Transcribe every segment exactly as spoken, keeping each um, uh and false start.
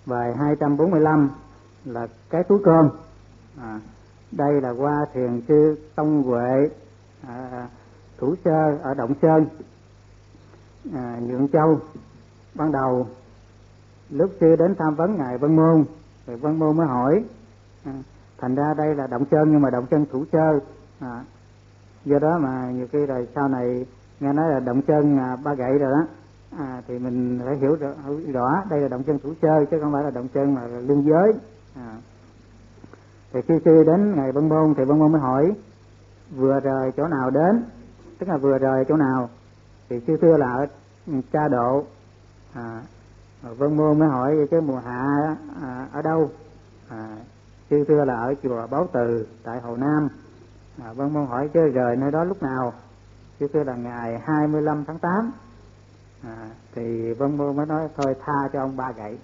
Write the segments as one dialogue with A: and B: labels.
A: Bài hai trăm bốn mươi lăm là cái túi cơm. À, đây là qua thiền sư Tông Huệ à, Thủ Sơ ở Động Sơn, à, Nhượng Châu. Ban đầu lúc sư đến tham vấn ngài Vân Môn, thì Vân Môn mới hỏi, à, thành ra đây là Động Sơn nhưng mà Động Sơn Thủ Sơ, à, do đó mà nhiều khi rồi sau này nghe nói là Động Sơn à, Ba Gậy rồi đó, à, thì mình phải hiểu rõ, hiểu rõ đây là Động Sơn Thủ Sơ chứ không phải là Động Sơn mà là lương giới. À. Thì khi sư đến ngài Vân Môn thì Vân Môn mới hỏi vừa rời chỗ nào đến, tức là vừa rời chỗ nào, thì sư thưa là ở Cha Độ. À, Vân Môn mới hỏi cái mùa hạ à, ở đâu, à, sư thưa là ở chùa Báo Từ tại Hồ Nam. À, Vân Môn hỏi chứ rời nơi đó lúc nào, sư thưa là ngày hai mươi lăm tháng tám. À, thì Vân Môn mới nói thôi tha cho ông Ba Gậy.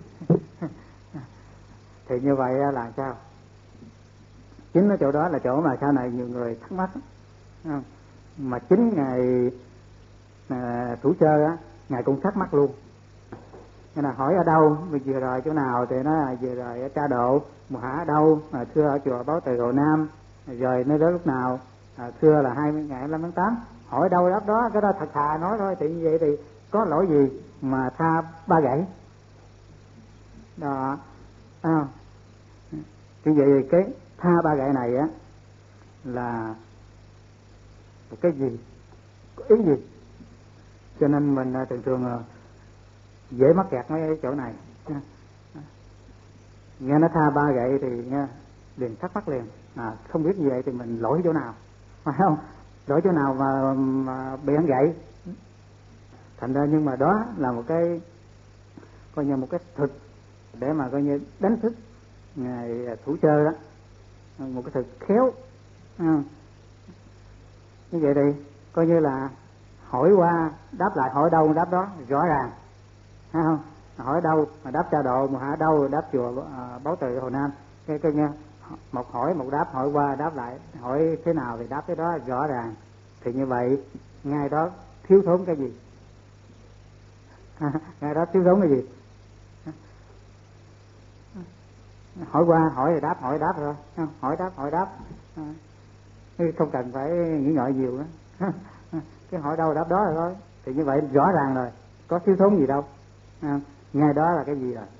A: Thì như vậy là sao? Chính ở chỗ đó là chỗ mà sau này nhiều người thắc mắc, không? Mà chính ngài à, Thủ Sơ á, ngài cũng thắc mắc luôn. Nên là hỏi ở đâu, mình vừa rồi chỗ nào thì nói là vừa rồi ở Cha Độ. Mùa hạ ở đâu? À, thưa ở chùa Báo Từ Hồ Nam. Rồi nơi đó lúc nào? À, thưa là hai mươi ngày hai mươi lăm tháng tám. Hỏi đâu đáp đó, cái đó thật thà nói thôi. Thì như vậy thì có lỗi gì mà tha Ba Gậy đó. À, như vậy thì cái tha Ba Gậy này á là cái gì, có ý gì? Cho nên mình thường thường dễ mắc kẹt mấy chỗ này. Nghe nó tha Ba Gậy thì nghe liền thắc mắc liền, à, không biết như vậy thì mình lỗi chỗ nào, phải không? Lỗi chỗ nào mà, mà bị ăn gậy. Thành ra nhưng mà đó là một cái coi như một cái thực để mà coi như đánh thức ngài Thủ Sơ đó, một cái thực khéo. À, như vậy thì coi như là hỏi qua đáp lại, hỏi đâu đáp đó rõ ràng, thấy không? Hỏi đâu mà đáp Cha Độ, mà hỏi đâu đáp chùa à, Báo Từ Hồ Nam. Cái cái nha, một hỏi một đáp, hỏi qua đáp lại, hỏi thế nào thì đáp cái đó rõ ràng. Thì như vậy ngay đó thiếu thốn cái gì? À, ngay đó thiếu thốn cái gì? Hỏi qua hỏi thì đáp, hỏi đáp rồi, hỏi đáp hỏi đáp, à, không cần phải nghĩ ngợi nhiều nữa. Cái hỏi đâu đáp đó rồi thôi. Thì như vậy rõ ràng rồi, có thiếu thốn gì đâu. À, ngay đó là cái gì rồi.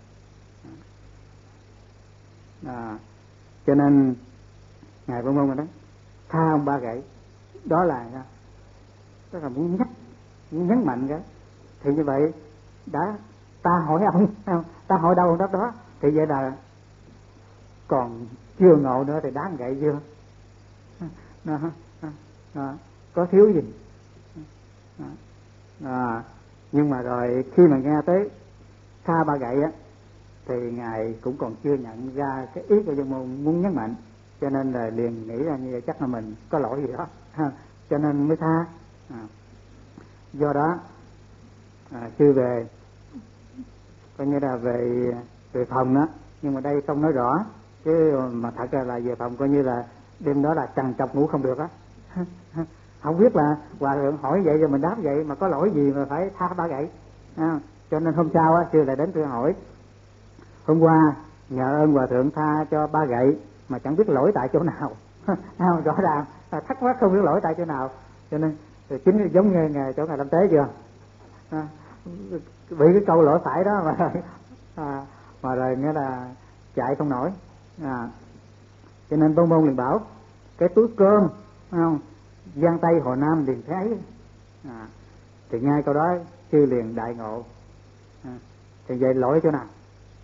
A: À, cho nên ngài Vân Môn rồi đó, tha ông Ba Gậy đó là đó là muốn nhắc, muốn nhấn mạnh cái. Thì như vậy đã ta hỏi ông, ta hỏi đâu ông đáp đó, thì vậy là còn chưa ngộ nữa thì đáng gậy chưa. Đó, đó, đó, có thiếu gì. Đó. À, nhưng mà rồi khi mà nghe tới tha Ba Gậy á thì ngài cũng còn chưa nhận ra cái ý của Vân Môn muốn nhấn mạnh, cho nên là liền nghĩ ra như vậy chắc là mình có lỗi gì đó, cho nên mới tha. À, do đó à, sư về coi như là về về phòng đó, nhưng mà đây không nói rõ, chứ mà thật ra là về phòng coi như là đêm đó là trằn trọc ngủ không được á. Không biết là hòa thượng hỏi vậy rồi mình đáp vậy mà có lỗi gì mà phải tha Ba Gậy. À, cho nên hôm sau á sư lại đến sư hỏi, hôm qua nhờ ơn hòa thượng tha cho Ba Gậy mà chẳng biết lỗi tại chỗ nào. À, rõ ràng là thắc mắc không biết lỗi tại chỗ nào, cho nên chính giống như ngày chỗ ngài Lâm Tế chưa, à, bị cái câu lỗi phải đó mà à, mà rồi nghĩa là chạy không nổi. À, cho nên Vân Môn liền bảo cái túi cơm, không, Giang Tây Hồ Nam liền thấy. À, thì ngay câu đó sư liền đại ngộ. À, thì vậy lỗi chỗ nào?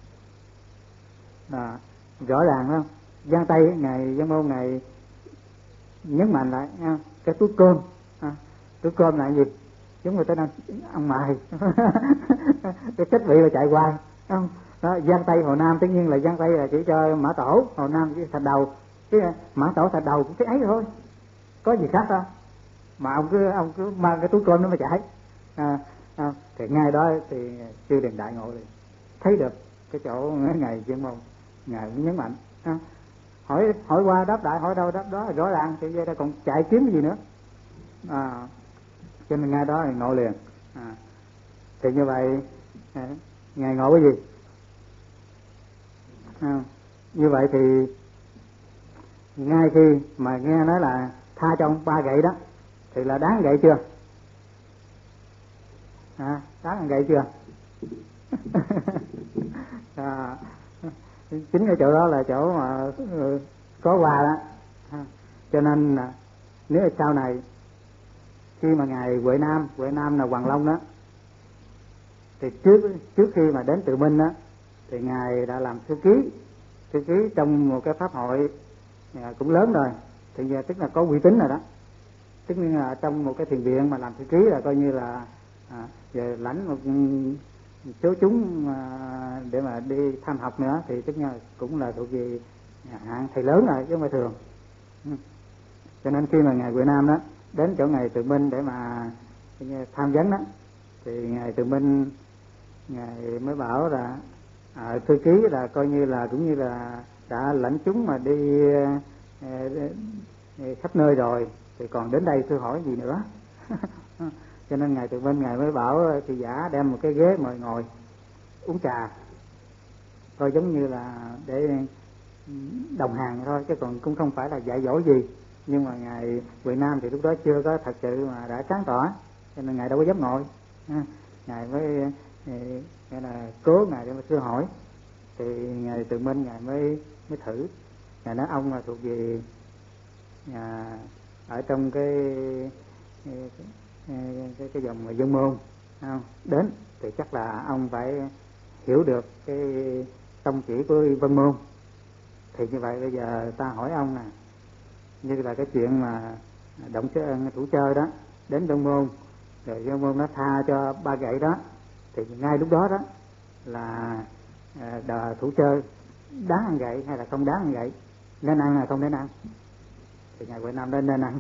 A: À, rõ ràng không? Giang Tây ngày Vân Môn ngày nhấn mạnh lại nha, cái túi cơm. À, túi cơm là gì? Chúng người ta đang ăn mài. Cái chất vị là chạy hoài, không? Đó, Giang Tây Hồ Nam tất nhiên là Giang Tây là chỉ cho Mã Tổ, Hồ Nam chỉ Thạch Đầu, chứ Mã Tổ Thạch Đầu cũng cái ấy thôi, có gì khác đâu. Mà ông cứ ông cứ mang cái túi cơm nó mà chạy. À, à, thì ngay đó thì sư liền đại ngộ liền, thấy được cái chỗ ngày chuyên môn ngài cũng nhấn mạnh. À, hỏi hỏi qua đáp lại, hỏi đâu đáp đó rõ ràng, thì vậy ta còn chạy kiếm cái gì nữa. À, cho nên ngay đó thì ngộ liền. À, thì như vậy à, ngài ngộ cái gì? À, như vậy thì ngay khi mà nghe nói là tha cho ông ba gậy đó thì là đáng gậy chưa? À, đáng gậy chưa? À, chính cái chỗ đó là chỗ mà có quà đó. À, cho nên là nếu là sau này khi mà ngài Huệ Nam, Huệ Nam là Hoàng Long đó, thì trước trước khi mà đến Từ Minh đó thì ngài đã làm thư ký, thư ký trong một cái pháp hội cũng lớn rồi, thì giờ tức là có uy tín rồi đó, tức là trong một cái thiền viện mà làm thư ký là coi như là à, về lãnh một số chúng à, để mà đi tham học nữa, thì tức là cũng là thuộc về hạng thầy lớn rồi chứ không phải thường. Cho nên khi mà ngài Huệ Nam đó đến chỗ ngài Từ Minh để mà tham vấn đó, thì ngài Từ Minh ngài mới bảo là à, thư ký là coi như là cũng như là đã lãnh chúng mà đi eh, eh, khắp nơi rồi, thì còn đến đây tôi hỏi gì nữa. Cho nên ngài Từ Minh ngài mới bảo thị giả đem một cái ghế mời ngồi uống trà, coi giống như là để đồng hàng thôi, chứ còn cũng không phải là dạy dỗ gì. Nhưng mà ngài Huệ Nam thì lúc đó chưa có thật sự mà đã sáng tỏ, cho nên ngài đâu có dám ngồi. Ngài mới nghĩa là cố ngài để mà thưa hỏi, thì ngài Từ Minh ngài mới mới thử. Ngài nói ông là thuộc về à, ở trong cái cái, cái, cái dòng dân môn không? Đến thì chắc là ông phải hiểu được cái tông chỉ của Vân Môn. Thì như vậy bây giờ ta hỏi ông nè, như là cái chuyện mà động thủ chơi đó đến Vân Môn, rồi Vân Môn nó tha cho ba gậy đó, thì ngay lúc đó đó là đờ thủ chơi đáng ăn gậy hay là không đáng ăn gậy, nên ăn hay không nên ăn? Thì ngài Huệ Nam nên nên ăn.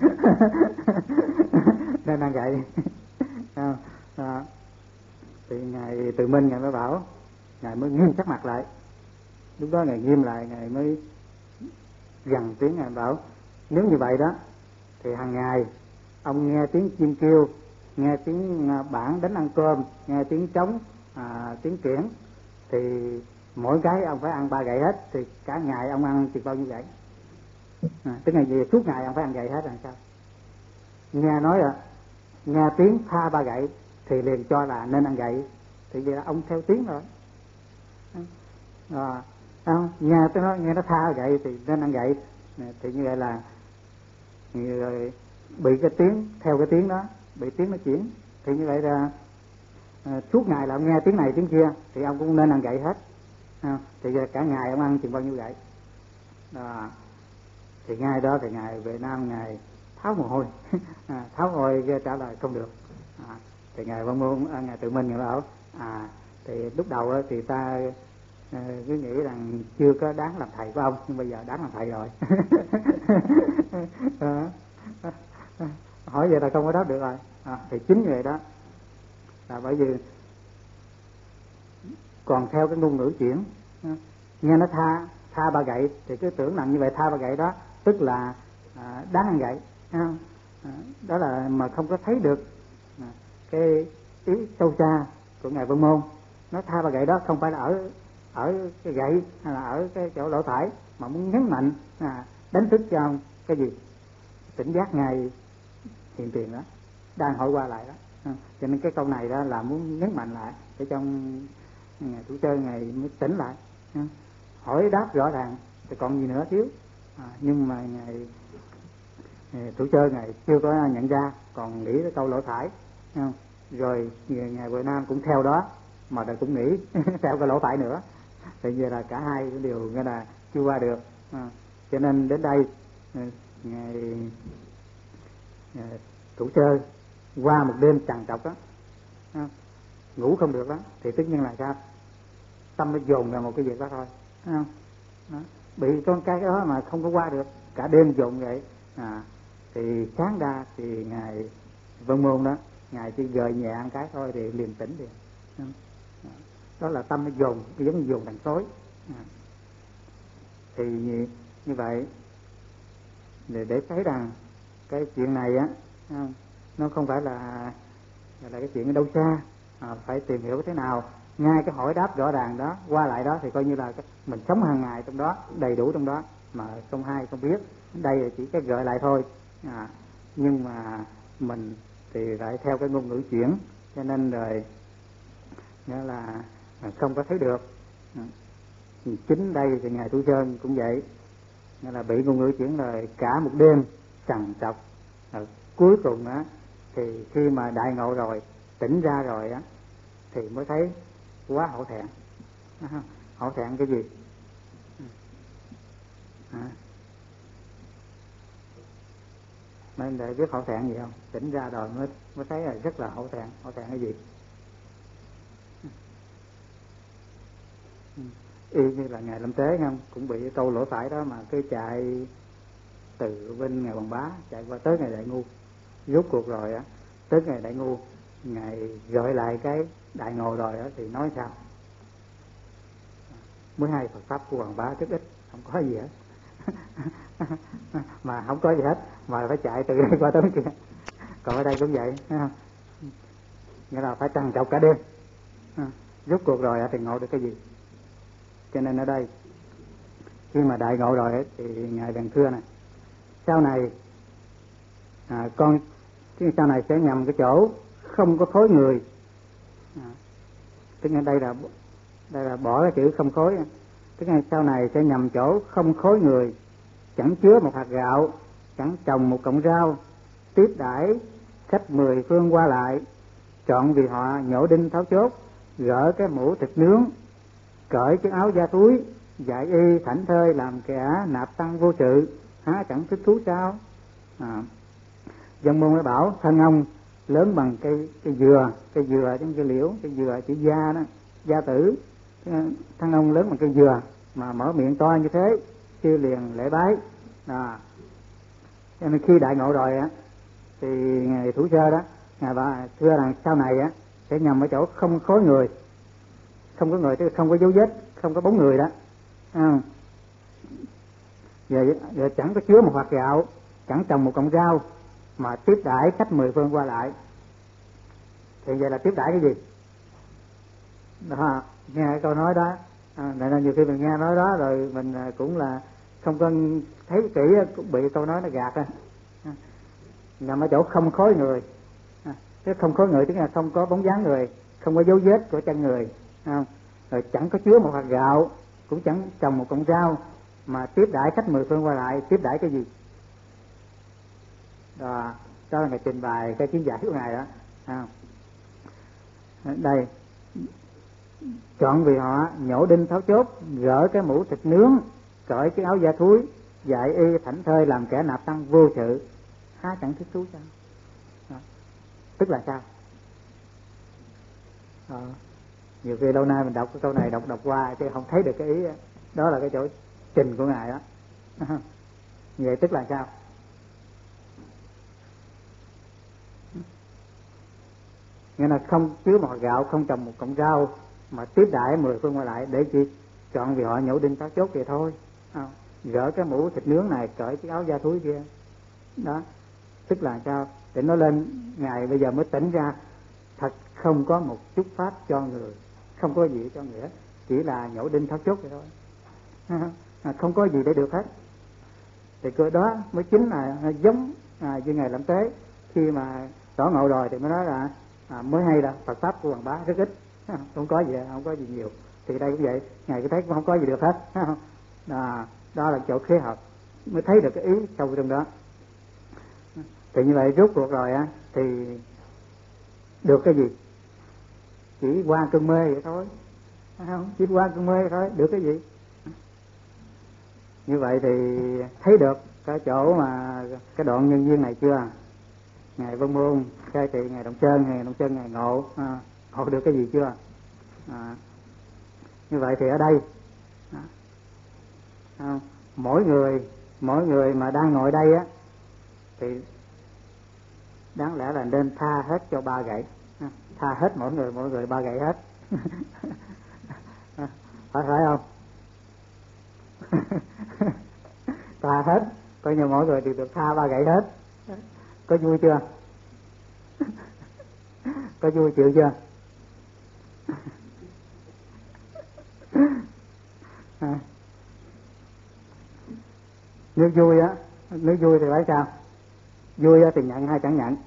A: Nên ăn gậy. À, thì ngài Từ Minh ngài mới bảo, ngài mới nghiêm sắc mặt lại. Lúc đó ngài nghiêm lại, ngài mới gằn tiếng, ngài bảo nếu như vậy đó thì hàng ngày ông nghe tiếng chim kêu, nghe tiếng bản đánh ăn cơm, nghe tiếng trống, à, tiếng kiển, thì mỗi cái ông phải ăn ba gậy hết, thì cả ngày ông ăn chừng bao nhiêu gậy? À, tức là về suốt ngày ông phải ăn gậy hết, làm sao? Nghe nói là nghe tiếng tha ba gậy thì liền cho là nên ăn gậy, thì vậy là ông theo tiếng rồi. À, không, nghe tôi nói nghe nó tha gậy thì nên ăn gậy, thì như vậy là người bị cái tiếng theo cái tiếng đó, bị tiếng nó chuyển, thì như vậy là à, suốt ngày là ông nghe tiếng này tiếng kia thì ông cũng nên ăn gậy hết. À, thì cả ngày ông ăn chừng bao nhiêu gậy? À, thì ngay đó thì ngài Huệ Nam ngài tháo mồ hôi. À, tháo mồ hôi trả lời không được. À, thì ngài Văn Môn, à, ngài Từ Minh ngài bảo à thì lúc đầu thì ta à, cứ nghĩ rằng chưa có đáng làm thầy của ông, nhưng bây giờ đáng làm thầy rồi. À, hỏi vậy là không có đáp được rồi. À, thì chính vậy đó là bởi vì còn theo cái ngôn ngữ chuyển, nghe nó tha tha ba gậy thì cứ tưởng rằng như vậy tha ba gậy đó tức là à, đáng ăn gậy, à, đó là mà không có thấy được à, cái ý sâu xa của ngài Vân Môn. Nó tha ba gậy đó không phải là ở ở cái gậy hay là ở cái chỗ lỗ thải, mà muốn nhấn mạnh à, đánh thức cho ông cái gì tỉnh giác ngài hiện tiền đó đang hỏi qua lại đó. À, cho nên cái câu này đó là muốn nhấn mạnh lại để trong ngày thủ chơi ngày mới tỉnh lại. À, hỏi đáp rõ ràng thì còn gì nữa thiếu. À, nhưng mà ngày thủ chơi ngày chưa có nhận ra, còn nghĩ cái câu lỗ thải. À, rồi ngày Huệ Nam cũng theo đó mà đời cũng nghĩ theo cái lỗ thải nữa, thì giờ là cả hai đều nghe là chưa qua được. À, cho nên đến đây ngày thủ chơi qua một đêm trằn trọc đó, à, ngủ không được đó, thì tất nhiên là sao? Tâm nó dồn vào một cái việc đó thôi, à, đó. Bị con cái đó mà không có qua được, cả đêm dồn vậy. À, thì sáng ra thì ngài Vân Môn đó, ngài chỉ gợi nhẹ một cái thôi thì liền tỉnh liền. À, đó là tâm nó dồn, giống như dồn thành tối. À, thì như vậy để, để thấy rằng cái chuyện này á nó không phải là là cái chuyện ở đâu xa, à, phải tìm hiểu thế nào ngay cái hỏi đáp rõ ràng đó, qua lại đó thì coi như là mình sống hàng ngày trong đó, đầy đủ trong đó, mà không hay không biết. Đây là chỉ cái gợi lại thôi, à, nhưng mà mình thì lại theo cái ngôn ngữ chuyển, cho nên rồi nghĩa là không có thấy được. Chính đây thì ngài Tu Sơn cũng vậy, nghĩa là bị ngôn ngữ chuyển rồi cả một đêm trằn trọc. Cuối cùng á thì khi mà đại ngộ rồi, tỉnh ra rồi á, thì mới thấy quá hổ thẹn. Hổ thẹn cái gì? À. Nên để biết hổ thẹn gì không? Tỉnh ra rồi mới mới thấy là rất là hổ thẹn. Hổ thẹn cái gì? Y như là ngài Lâm Tế không, cũng bị cái câu lỗ phải đó mà cứ chạy từ bên ngài Bằng Bá chạy qua tới ngài Đại Ngu. Rốt cuộc rồi á, tới ngài Đại Ngu, ngài gọi lại cái đại ngộ rồi á thì nói sao? Mới hai Phật pháp của Bằng Bá rất ít, không có gì hết. Mà không có gì hết mà phải chạy từ đây qua tới kia. Còn ở đây cũng vậy, thấy không? Nghĩa là phải trằn trọc cả đêm. Rốt cuộc rồi thì ngộ được cái gì? Cho nên ở đây khi mà đại ngộ rồi ấy, thì ngài bèn thưa này, sau này à, con chứ sau này sẽ nhầm cái chỗ không có khối người. À, tức là đây là đây là bỏ cái chữ không khối, tức là sau này sẽ nhầm chỗ không khối người, chẳng chứa một hạt gạo, chẳng trồng một cọng rau, tiếp đãi khách mười phương qua lại, chọn vì họ nhổ đinh tháo chốt, gỡ cái mũ thịt nướng, cởi chiếc áo da túi, dạy y thảnh thơi làm kẻ nạp tăng vô sự, há chẳng thích thú sao? À, dân môn mới bảo thân ông lớn bằng cây cây dừa, cây dừa trong cây liễu, cây dừa chữ gia đó, gia tử. Thân ông lớn bằng cây dừa mà mở miệng to như thế, chưa liền lễ bái. À, cho nên khi đại ngộ rồi á thì ngài Thủ Sơ đó, ngài bà thưa rằng sau này á sẽ nhầm ở chỗ không khối người, không có người, tức là không có dấu vết, không có bóng người đó. À, giờ, giờ chẳng có chứa một hạt gạo, chẳng trồng một cọng rau, mà tiếp đãi khách mười phương qua lại. Thì vậy là tiếp đãi cái gì? Đó, nghe câu nói đó, à, nên nhiều khi mình nghe nói đó rồi mình cũng là không có thấy kỹ, cũng bị câu nói nó gạt á. À, nằm ở chỗ không khối người. À, cái không khối người tức là không có bóng dáng người, không có dấu vết của chân người. À, rồi chẳng có chứa một hạt gạo, cũng chẳng trồng một cọng rau, mà tiếp đãi khách mười phương qua lại. Tiếp đãi cái gì? Đó, đó là ngài trình bày cái kiến giải của ngài đó. À, đây chọn vì họ nhổ đinh tháo chốt, gỡ cái mũ thịt nướng, cởi cái áo da thúi, dạy y thảnh thơi làm kẻ nạp tăng vô sự, há chẳng thích thú sao? Đó. Tức là sao? Đó. Nhiều khi lâu nay mình đọc cái câu này đọc đọc qua chứ không thấy được cái ý đó, đó là cái chỗ trình của ngài đó. Vậy tức là sao? Nghĩa là không chứa một hạt gạo, không trồng một cọng rau, mà tiếp đãi mười phương qua lại để chi? Chọn vì họ nhổ đinh tháo chốt vậy thôi. À, gỡ cái mũ thịt nướng này, cởi cái áo da thúi kia. Đó, tức là sao? Để nó lên ngài bây giờ mới tỉnh ra, thật không có một chút pháp cho người, không có gì cho người hết, chỉ là nhổ đinh tháo chốt vậy thôi. À, không có gì để được hết. Thì cái đó mới chính là giống à, như ngài Lâm Tế khi mà tỏ ngộ rồi thì mới nói là à, mới hay là Phật pháp của Bằng Bá rất ít, không có gì, không có gì nhiều. Thì đây cũng vậy, ngài cứ thấy cũng không có gì được hết. À, đó là chỗ khế hợp mới thấy được cái ý sâu trong đó. Thì như vậy rốt cuộc rồi á thì được cái gì? Chỉ qua cơn mê vậy thôi, không? Chỉ qua cơn mê vậy thôi, được cái gì? Như vậy thì thấy được cái chỗ mà cái đoạn nhân duyên này chưa? Ngài Vân Môn khai thị, ngài Động Chân, ngài Động Chân ngài ngộ, à, ngộ được cái gì chưa? À, như vậy thì ở đây à, mỗi người mỗi người mà đang ngồi đây á thì đáng lẽ là nên tha hết cho ba gậy, à, tha hết mỗi người mỗi người ba gậy hết. À, phải phải không? Tha hết, coi như mỗi người đều được tha ba gậy hết. Có vui chưa? Có vui chịu chưa? À. Nếu vui á, nếu vui thì phải sao? Vui á thì nhận hay chẳng nhận?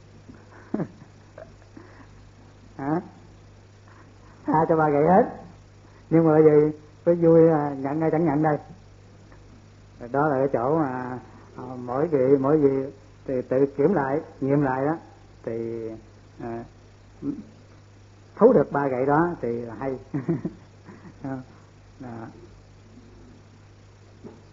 A: Hả? Tha cho ba gậy hết. Nhưng mà bởi vì cái vui là nhận hay chẳng nhận đây? Đó là cái chỗ mà à, mỗi vị mỗi vị thì tự kiểm lại, nghiệm lại đó thì à, thấu được ba gậy đó thì hay. À,